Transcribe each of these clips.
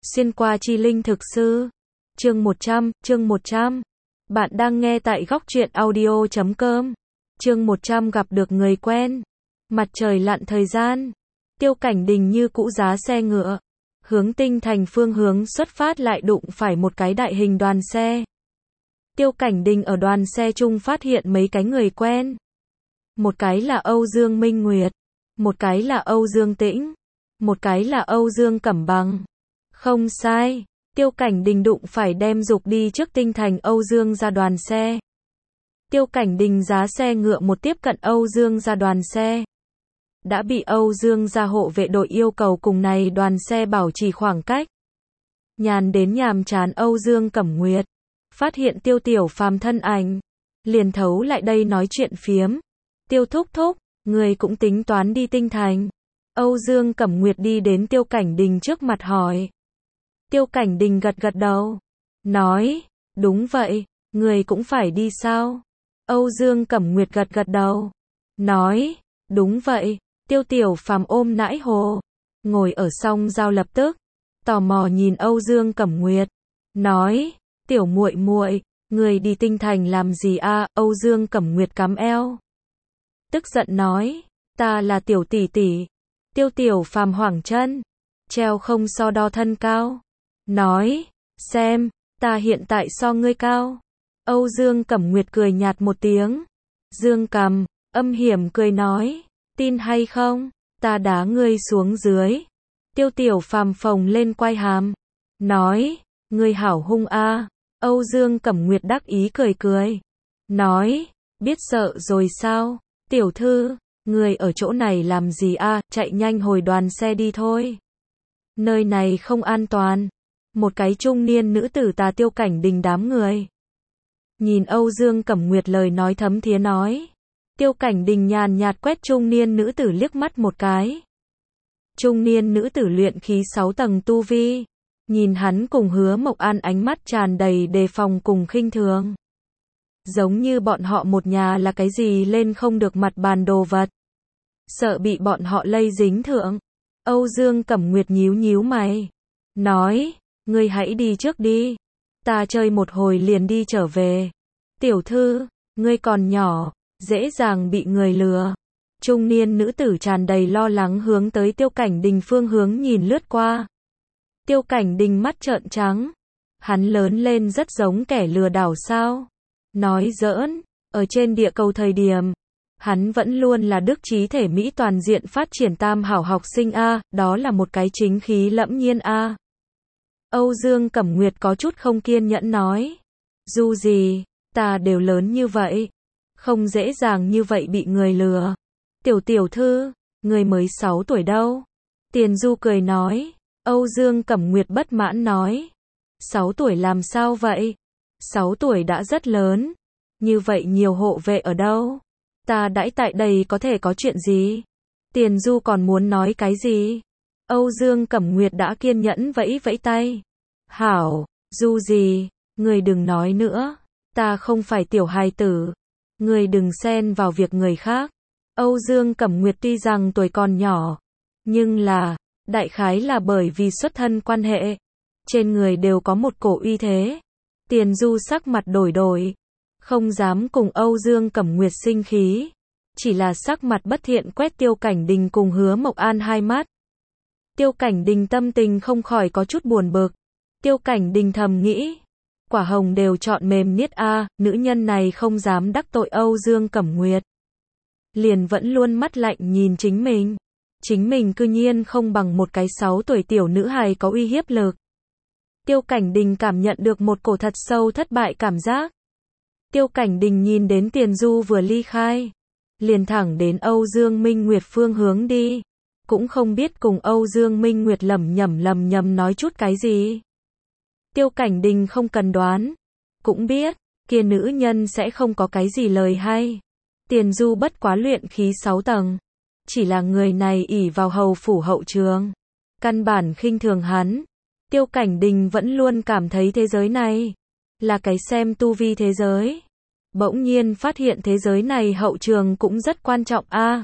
Xuyên qua chi linh thực sư. Chương 100. Bạn đang nghe tại góc truyện audio.com. Chương 100 gặp được người quen. Mặt trời lặn thời gian. Tiêu Cảnh Đình như cũ giá xe ngựa. Hướng Tinh Thành phương hướng xuất phát lại đụng phải một cái đại hình đoàn xe. Tiêu Cảnh Đình ở đoàn xe chung phát hiện mấy cái người quen. Một cái là Âu Dương Minh Nguyệt. Một cái là Âu Dương Tĩnh. Một cái là Âu Dương Cẩm Bằng. Không sai, Tiêu Cảnh Đình đụng phải đem dục đi trước Tinh Thành Âu Dương ra đoàn xe. Tiêu Cảnh Đình giá xe ngựa một tiếp cận Âu Dương ra đoàn xe. Đã bị Âu Dương ra hộ vệ đội yêu cầu cùng này đoàn xe bảo trì khoảng cách. Nhàn đến nhàm chán Âu Dương Cẩm Nguyệt. Phát hiện Tiêu Tiểu Phàm thân ảnh. Liền thấu lại đây nói chuyện phiếm. Tiêu thúc thúc, người cũng tính toán đi Tinh Thành. Âu Dương Cẩm Nguyệt đi đến Tiêu Cảnh Đình trước mặt hỏi. Tiêu Cảnh Đình gật gật đầu. Nói, đúng vậy, người cũng phải đi sao? Âu Dương Cẩm Nguyệt gật gật đầu. Nói, đúng vậy. Tiêu Tiểu Phàm ôm nãi hồ. Ngồi ở song giao lập tức. Tò mò nhìn Âu Dương Cẩm Nguyệt. Nói, tiểu muội muội, người đi Tinh Thành làm gì a? Âu Dương Cẩm Nguyệt cắm eo. Tức giận nói, ta là tiểu tỷ tỷ. Tiêu Tiểu Phàm hoảng chân. Treo không so đo thân cao. Nói, xem, ta hiện tại so ngươi cao. Âu Dương Cẩm Nguyệt cười nhạt một tiếng. Dương Cầm, âm hiểm cười nói, tin hay không, ta đá ngươi xuống dưới. Tiêu Tiểu Phàm phồng lên quai hàm. Nói, ngươi hảo hung a. Âu Dương Cẩm Nguyệt đắc ý cười cười. Nói, biết sợ rồi sao, tiểu thư, ngươi ở chỗ này làm gì a? Chạy nhanh hồi đoàn xe đi thôi. Nơi này không an toàn. Một cái trung niên nữ tử tà Tiêu Cảnh Đình đám người. Nhìn Âu Dương Cẩm Nguyệt lời nói thấm thía nói. Tiêu Cảnh Đình nhàn nhạt quét trung niên nữ tử liếc mắt một cái. Trung niên nữ tử luyện khí 6 tầng tu vi. Nhìn hắn cùng Hứa Mộc An ánh mắt tràn đầy đề phòng cùng khinh thường. Giống như bọn họ một nhà là cái gì lên không được mặt bàn đồ vật. Sợ bị bọn họ lây dính thượng. Âu Dương Cẩm Nguyệt nhíu nhíu mày. Nói, ngươi hãy đi trước đi. Ta chơi một hồi liền đi trở về. Tiểu thư, ngươi còn nhỏ, dễ dàng bị người lừa. Trung niên nữ tử tràn đầy lo lắng hướng tới Tiêu Cảnh Đình phương hướng nhìn lướt qua. Tiêu Cảnh Đình mắt trợn trắng. Hắn lớn lên rất giống kẻ lừa đảo sao? Nói giỡn, ở trên địa cầu thời điểm, hắn vẫn luôn là đức trí thể mỹ toàn diện phát triển tam hảo học sinh a, đó là một cái chính khí lẫm nhiên a. Âu Dương Cẩm Nguyệt có chút không kiên nhẫn nói. Dù gì, ta đều lớn như vậy. Không dễ dàng như vậy bị người lừa. Tiểu thư, người mới 6 tuổi đâu. Tiền Du cười nói. Âu Dương Cẩm Nguyệt bất mãn nói. 6 tuổi làm sao vậy? 6 tuổi đã rất lớn. Như vậy nhiều hộ vệ ở đâu? Ta đãi tại đây có thể có chuyện gì? Tiền Du còn muốn nói cái gì? Âu Dương Cẩm Nguyệt đã kiên nhẫn vẫy vẫy tay. Hảo, Du gì, người đừng nói nữa. Ta không phải tiểu hài tử. Người đừng xen vào việc người khác. Âu Dương Cẩm Nguyệt tuy rằng tuổi còn nhỏ, nhưng là, đại khái là bởi vì xuất thân quan hệ. Trên người đều có một cổ uy thế. Tiền Du sắc mặt đổi đổi. Không dám cùng Âu Dương Cẩm Nguyệt sinh khí. Chỉ là sắc mặt bất thiện quét Tiêu Cảnh Đình cùng Hứa Mộc An hai mắt. Tiêu Cảnh Đình tâm tình không khỏi có chút buồn bực. Tiêu Cảnh Đình thầm nghĩ. Quả hồng đều chọn mềm niết a, nữ nhân này không dám đắc tội Âu Dương Cẩm Nguyệt. Liền vẫn luôn mắt lạnh nhìn chính mình. Chính mình cư nhiên không bằng một cái 6 tuổi tiểu nữ hài có uy hiếp lực. Tiêu Cảnh Đình cảm nhận được một cổ thật sâu thất bại cảm giác. Tiêu Cảnh Đình nhìn đến Tiền Du vừa ly khai. Liền thẳng đến Âu Dương Minh Nguyệt phương hướng đi. Cũng không biết cùng Âu Dương Minh Nguyệt lẩm nhẩm nói chút cái gì. Tiêu Cảnh Đình không cần đoán. Cũng biết, kia nữ nhân sẽ không có cái gì lời hay. Tiền Du bất quá luyện khí 6 tầng. Chỉ là người này ỷ vào hầu phủ hậu trường. Căn bản khinh thường hắn. Tiêu Cảnh Đình vẫn luôn cảm thấy thế giới này là cái xem tu vi thế giới. Bỗng nhiên phát hiện thế giới này hậu trường cũng rất quan trọng a.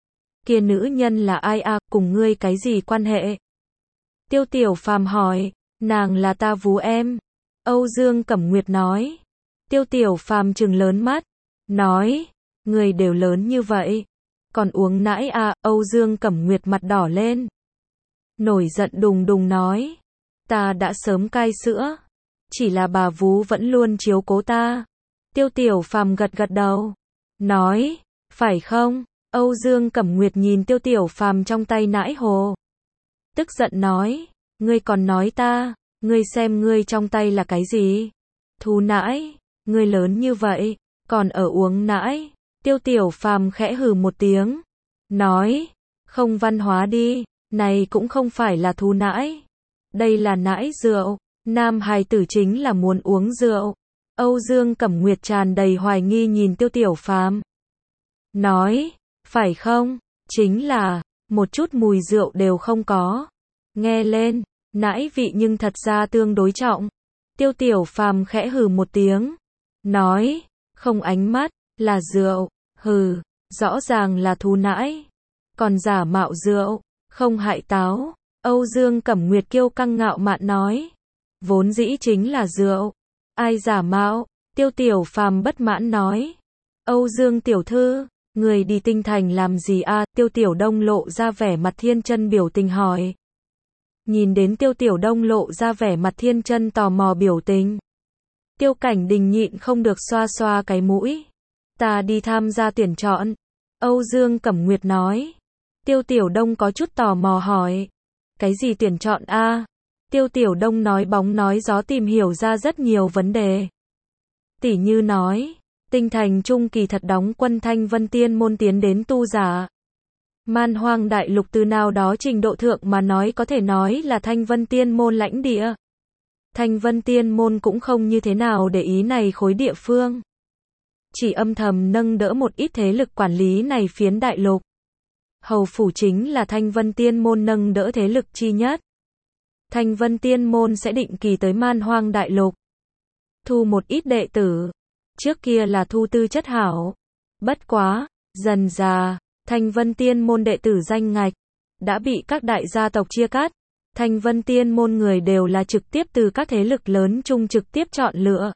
Kia nữ nhân là ai a, cùng ngươi cái gì quan hệ? Tiêu Tiểu Phàm hỏi. Nàng là ta vú em. Âu Dương Cẩm Nguyệt nói. Tiêu Tiểu Phàm trừng lớn mắt, nói, người đều lớn như vậy, còn uống nãi à? Âu Dương Cẩm Nguyệt mặt đỏ lên, nổi giận đùng đùng nói, ta đã sớm cai sữa, chỉ là bà vú vẫn luôn chiếu cố ta. Tiêu Tiểu Phàm gật gật đầu, nói, phải không? Âu Dương Cẩm Nguyệt nhìn Tiêu Tiểu Phàm trong tay nãi hồ, tức giận nói, ngươi còn nói ta, ngươi xem ngươi trong tay là cái gì? Thú nãi, ngươi lớn như vậy, còn ở uống nãi. Tiêu Tiểu Phàm khẽ hừ một tiếng, nói, không văn hóa đi, này cũng không phải là thú nãi, đây là nãi rượu, nam hài tử chính là muốn uống rượu. Âu Dương Cẩm Nguyệt tràn đầy hoài nghi nhìn Tiêu Tiểu Phàm, nói, phải không, chính là, một chút mùi rượu đều không có. Nghe lên, nãi vị nhưng thật ra tương đối trọng. Tiêu Tiểu Phàm khẽ hừ một tiếng, nói, không ánh mắt, là rượu, hừ, rõ ràng là thú nãi, còn giả mạo rượu, không hại táo. Âu Dương Cẩm Nguyệt kiêu căng ngạo mạn nói, vốn dĩ chính là rượu, ai giả mạo? Tiêu Tiểu Phàm bất mãn nói, Âu Dương tiểu thư, người đi Tinh Thành làm gì a? Tiêu Tiểu Đông lộ ra vẻ mặt thiên chân biểu tình hỏi. Nhìn đến Tiêu Tiểu Đông lộ ra vẻ mặt thiên chân tò mò biểu tình, Tiêu Cảnh Đình nhịn không được xoa xoa cái mũi. Ta đi tham gia tuyển chọn. Âu Dương Cẩm Nguyệt nói. Tiêu Tiểu Đông có chút tò mò hỏi. Cái gì tuyển chọn a? Tiêu Tiểu Đông nói bóng nói gió tìm hiểu ra rất nhiều vấn đề. Tỉ như nói, Tinh Thành trung kỳ thật đóng quân Thanh Vân Tiên môn tiến đến tu giả. Man Hoang Đại Lục từ nào đó trình độ thượng mà nói có thể nói là Thanh Vân Tiên môn lãnh địa. Thanh Vân Tiên môn cũng không như thế nào để ý này khối địa phương, chỉ âm thầm nâng đỡ một ít thế lực quản lý này phiến đại lục. Hầu phủ chính là Thanh Vân Tiên môn nâng đỡ thế lực chi nhất. Thanh Vân Tiên môn sẽ định kỳ tới Man Hoang Đại Lục, thu một ít đệ tử. Trước kia là thu tư chất hảo, bất quá, dần dà, Thanh Vân Tiên môn đệ tử danh ngạch đã bị các đại gia tộc chia cắt. Thanh Vân Tiên môn người đều là trực tiếp từ các thế lực lớn chung trực tiếp chọn lựa.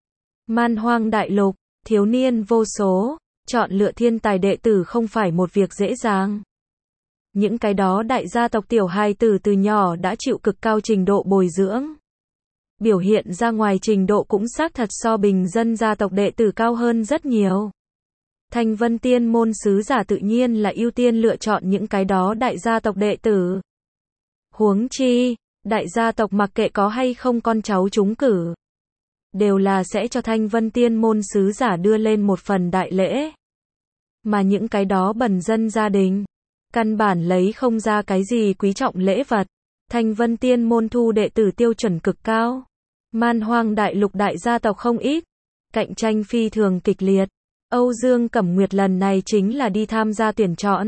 Man Hoang Đại Lục, thiếu niên vô số, chọn lựa thiên tài đệ tử không phải một việc dễ dàng. Những cái đó đại gia tộc tiểu hài tử từ nhỏ đã chịu cực cao trình độ bồi dưỡng, biểu hiện ra ngoài trình độ cũng xác thật so bình dân gia tộc đệ tử cao hơn rất nhiều. Thanh Vân Tiên môn sứ giả tự nhiên là ưu tiên lựa chọn những cái đó đại gia tộc đệ tử. Huống chi, đại gia tộc mặc kệ có hay không con cháu trúng cử, đều là sẽ cho Thanh Vân Tiên môn sứ giả đưa lên một phần đại lễ. Mà những cái đó bần dân gia đình, căn bản lấy không ra cái gì quý trọng lễ vật. Thanh Vân Tiên môn thu đệ tử tiêu chuẩn cực cao. Man Hoang Đại Lục đại gia tộc không ít, cạnh tranh phi thường kịch liệt. Âu Dương Cẩm Nguyệt lần này chính là đi tham gia tuyển chọn.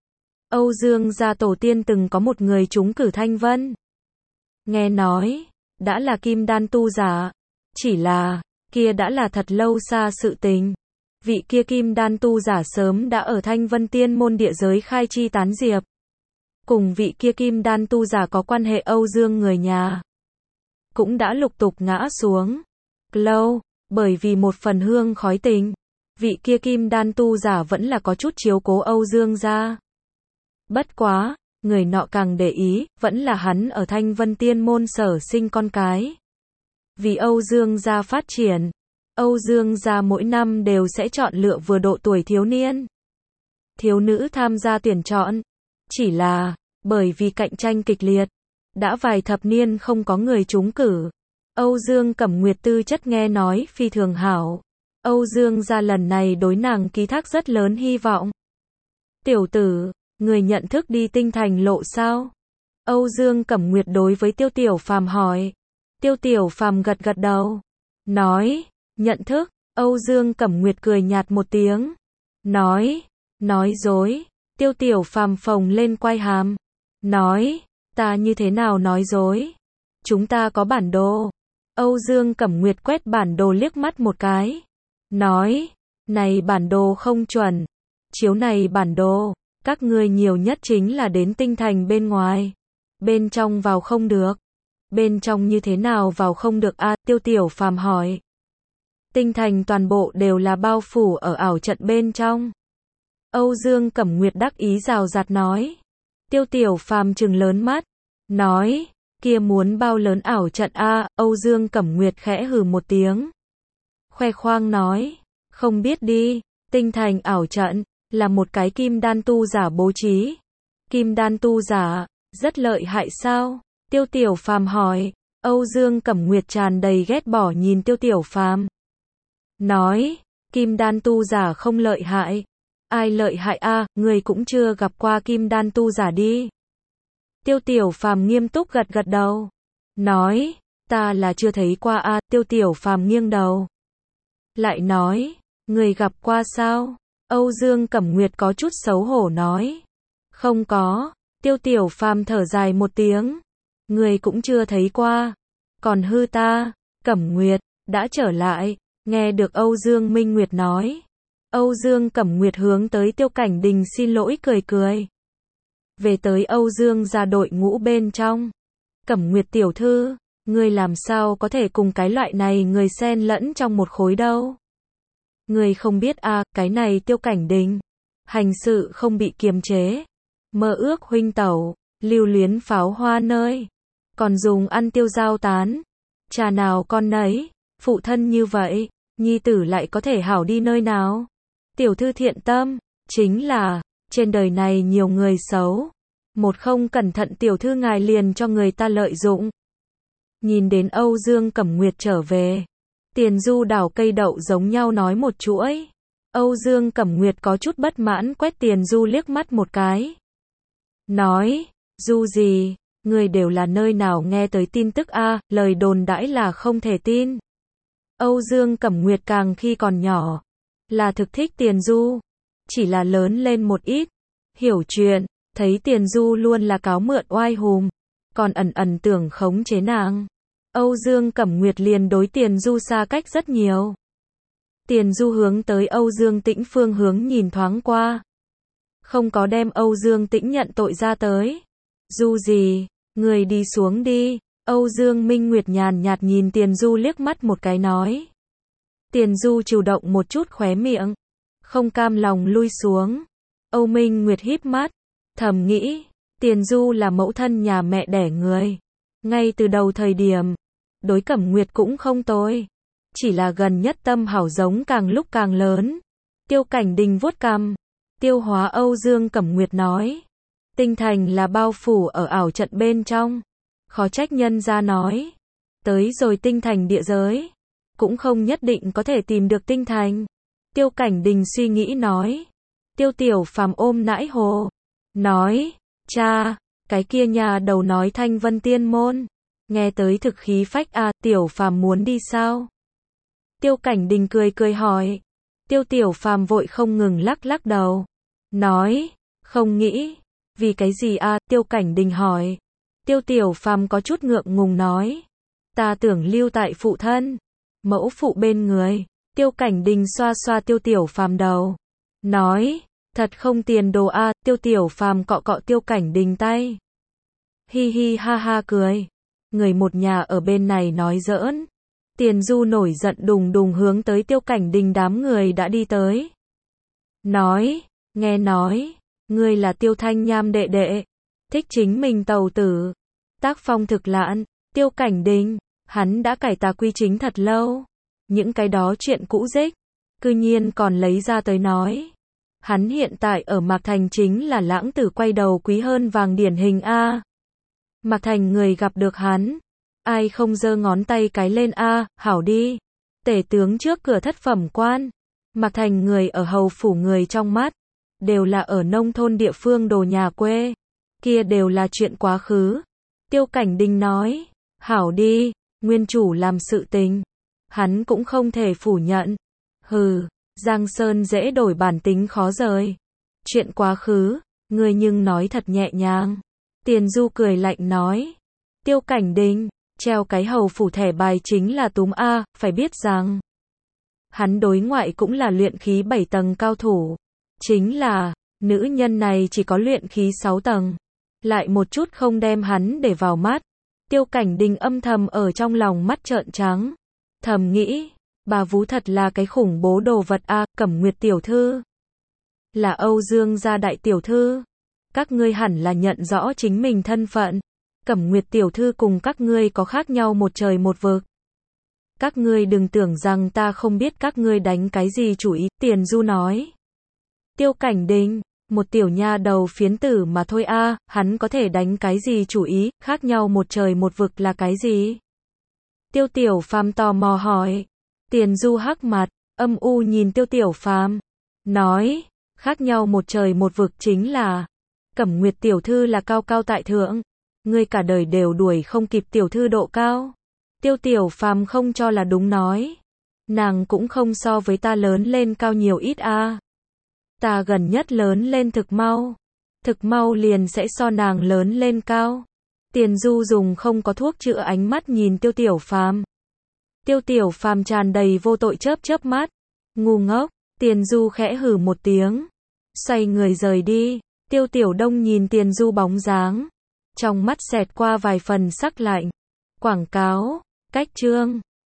Âu Dương gia tổ tiên từng có một người trúng cử Thanh Vân. Nghe nói, đã là kim đan tu giả. Chỉ là, kia đã là thật lâu xa sự tình. Vị kia kim đan tu giả sớm đã ở Thanh Vân Tiên môn địa giới khai chi tán diệp. Cùng vị kia kim đan tu giả có quan hệ Âu Dương người nhà, cũng đã lục tục ngã xuống. Lâu, bởi vì một phần hương khói tình, vị kia kim đan tu giả vẫn là có chút chiếu cố Âu Dương gia. Bất quá, người nọ càng để ý, vẫn là hắn ở Thanh Vân Tiên môn sở sinh con cái. Vì Âu Dương gia phát triển, Âu Dương gia mỗi năm đều sẽ chọn lựa vừa độ tuổi thiếu niên, thiếu nữ tham gia tuyển chọn. Chỉ là, bởi vì cạnh tranh kịch liệt, đã vài thập niên không có người trúng cử. Âu Dương Cẩm Nguyệt tư chất nghe nói phi thường hảo. Âu Dương gia lần này đối nàng ký thác rất lớn hy vọng. Tiểu tử, người nhận thức đi Tinh Thành lộ sao? Âu Dương Cẩm Nguyệt đối với Tiêu Tiểu Phàm hỏi. Tiêu Tiểu Phàm gật gật đầu, nói, nhận thức. Âu Dương Cẩm Nguyệt cười nhạt một tiếng, nói dối. Tiêu Tiểu Phàm phồng lên quai hàm, nói, ta như thế nào nói dối? Chúng ta có bản đồ. Âu Dương Cẩm Nguyệt quét bản đồ liếc mắt một cái, nói, này bản đồ không chuẩn. Chiếu này bản đồ, các ngươi nhiều nhất chính là đến Tinh Thành bên ngoài, bên trong vào không được. Bên trong như thế nào vào không được a? Tiêu Tiểu Phàm hỏi. Tinh thành toàn bộ đều là bao phủ ở ảo trận bên trong. Âu Dương Cẩm Nguyệt đắc ý rào rạt nói. Tiêu Tiểu Phàm trừng lớn mắt, nói, kia muốn bao lớn ảo trận a? Âu Dương Cẩm Nguyệt khẽ hừ một tiếng. Khoe khoang nói, không biết đi, tinh thành ảo trận, là một cái kim đan tu giả bố trí. Kim đan tu giả, rất lợi hại sao? Tiêu Tiểu Phàm hỏi. Âu Dương Cẩm Nguyệt tràn đầy ghét bỏ nhìn Tiêu Tiểu Phàm. Nói, kim đan tu giả không lợi hại. Ai lợi hại a? Người cũng chưa gặp qua kim đan tu giả đi. Tiêu Tiểu Phàm nghiêm túc gật gật đầu. Nói, ta là chưa thấy qua a. Tiêu Tiểu Phàm nghiêng đầu. Lại nói, người gặp qua sao? Âu Dương Cẩm Nguyệt có chút xấu hổ nói. Không có. Tiêu Tiểu Phàm thở dài một tiếng. Người cũng chưa thấy qua. Còn hư ta. Cẩm Nguyệt, đã trở lại. Nghe được Âu Dương Minh Nguyệt nói. Âu Dương Cẩm Nguyệt hướng tới Tiêu Cảnh Đình xin lỗi cười cười. Về tới Âu Dương gia đội ngũ bên trong. Cẩm Nguyệt tiểu thư, ngươi làm sao có thể cùng cái loại này người xen lẫn trong một khối đâu? Ngươi không biết à, cái này Tiêu Cảnh Đình. Hành sự không bị kiềm chế. Mơ ước huynh tẩu, lưu luyến pháo hoa nơi. Còn dùng ăn tiêu giao tán. Trà nào con nấy, phụ thân như vậy, nhi tử lại có thể hảo đi nơi nào? Tiểu thư thiện tâm, chính là, trên đời này nhiều người xấu. Một không cẩn thận tiểu thư ngài liền cho người ta lợi dụng. Nhìn đến Âu Dương Cẩm Nguyệt trở về. Tiền Du đảo cây đậu giống nhau nói một chuỗi. Âu Dương Cẩm Nguyệt có chút bất mãn quét Tiền Du liếc mắt một cái. Nói, Du gì, người đều là nơi nào nghe tới tin tức a? Lời đồn đãi là không thể tin. Âu Dương Cẩm Nguyệt càng khi còn nhỏ, là thực thích Tiền Du. Chỉ là lớn lên một ít, hiểu chuyện, thấy Tiền Du luôn là cáo mượn oai hùm, còn ẩn ẩn tưởng khống chế nàng. Âu Dương Cẩm Nguyệt liền đối Tiền Du xa cách rất nhiều. Tiền Du hướng tới Âu Dương Tĩnh phương hướng nhìn thoáng qua. Không có đem Âu Dương Tĩnh nhận tội ra tới. Du gì, người đi xuống đi. Âu Dương Minh Nguyệt nhàn nhạt nhìn Tiền Du liếc mắt một cái nói. Tiền Du chủ động một chút khóe miệng, không cam lòng lui xuống. Âu Minh Nguyệt híp mắt, thầm nghĩ, Tiền Du là mẫu thân nhà mẹ đẻ người. Ngay từ đầu thời điểm, đối Cẩm Nguyệt cũng không tồi. Chỉ là gần nhất tâm hảo giống càng lúc càng lớn. Tiêu Cảnh Đình vuốt cằm, tiêu hóa Âu Dương Cẩm Nguyệt nói. Tinh thành là bao phủ ở ảo trận bên trong. Khó trách nhân gia nói. Tới rồi tinh thành địa giới. Cũng không nhất định có thể tìm được tinh thành. Tiêu Cảnh Đình suy nghĩ nói. Tiêu Tiểu Phàm ôm nãi hồ. Nói, cha, cái kia nhà đầu nói Thanh Vân Tiên Môn. Nghe tới thực khí phách à, Tiểu Phàm muốn đi sao? Tiêu Cảnh Đình cười cười hỏi. Tiêu Tiểu Phàm vội không ngừng lắc lắc đầu. Nói, không nghĩ. Vì cái gì à? Tiêu Cảnh Đình hỏi. Tiêu Tiểu Phàm có chút ngượng ngùng nói. Ta tưởng lưu tại phụ thân. Mẫu phụ bên người. Tiêu Cảnh Đình xoa xoa Tiêu Tiểu Phàm đầu. Nói, thật không tiền đồ a. Tiêu Tiểu Phàm cọ cọ Tiêu Cảnh Đình tay. Hi hi ha ha cười. Người một nhà ở bên này nói giỡn. Tiền Du nổi giận đùng đùng hướng tới Tiêu Cảnh Đình đám người đã đi tới. Nói, nghe nói, ngươi là Tiêu Thanh Nham đệ đệ. Thích chính mình tàu tử. Tác phong thực lạn. Tiêu Cảnh Đình, hắn đã cải tà quy chính thật lâu. Những cái đó chuyện cũ rích, cư nhiên còn lấy ra tới nói. Hắn hiện tại ở Mạc Thành chính là lãng tử quay đầu quý hơn vàng điển hình a. Mạc Thành người gặp được hắn, ai không giơ ngón tay cái lên a, hảo đi. Tể tướng trước cửa thất phẩm quan. Mạc Thành người ở hầu phủ người trong mắt, đều là ở nông thôn địa phương đồ nhà quê. Kia đều là chuyện quá khứ. Tiêu Cảnh Đình nói, hảo đi, nguyên chủ làm sự tình. Hắn cũng không thể phủ nhận. Hừ, Giang Sơn dễ đổi bản tính khó rời. Chuyện quá khứ, ngươi nhưng nói thật nhẹ nhàng. Tiền Du cười lạnh nói. Tiêu Cảnh Đình, treo cái hầu phủ thẻ bài chính là túm a, phải biết rằng. Hắn đối ngoại cũng là luyện khí 7 tầng cao thủ. Chính là, nữ nhân này chỉ có luyện khí 6 tầng. Lại một chút không đem hắn để vào mắt. Tiêu Cảnh Đình âm thầm ở trong lòng mắt trợn trắng. Thầm nghĩ, bà vú thật là cái khủng bố đồ vật a, Cẩm Nguyệt tiểu thư. Là Âu Dương gia đại tiểu thư. Các ngươi hẳn là nhận rõ chính mình thân phận. Cẩm Nguyệt tiểu thư cùng các ngươi có khác nhau một trời một vực. Các ngươi đừng tưởng rằng ta không biết các ngươi đánh cái gì chủ ý, Tiền Du nói. Tiêu Cảnh Đình, một tiểu nha đầu phiến tử mà thôi a, hắn có thể đánh cái gì chủ ý, khác nhau một trời một vực là cái gì? Tiêu Tiểu Phàm tò mò hỏi. Tiền Du hắc mặt, âm u nhìn Tiêu Tiểu Phàm, nói, khác nhau một trời một vực chính là, Cẩm Nguyệt tiểu thư là cao cao tại thượng, ngươi cả đời đều đuổi không kịp tiểu thư độ cao. Tiêu Tiểu Phàm không cho là đúng nói, nàng cũng không so với ta lớn lên cao nhiều ít a. Ta gần nhất lớn lên thực mau liền sẽ so nàng lớn lên cao. Tiền Du dùng không có thuốc chữa ánh mắt nhìn Tiêu Tiểu Phàm. Tiêu Tiểu Phàm tràn đầy vô tội chớp chớp mắt, ngu ngốc. Tiền Du khẽ hừ một tiếng, xoay người rời đi. Tiêu Tiểu Đông nhìn Tiền Du bóng dáng, trong mắt xẹt qua vài phần sắc lạnh. Quảng cáo, cách chương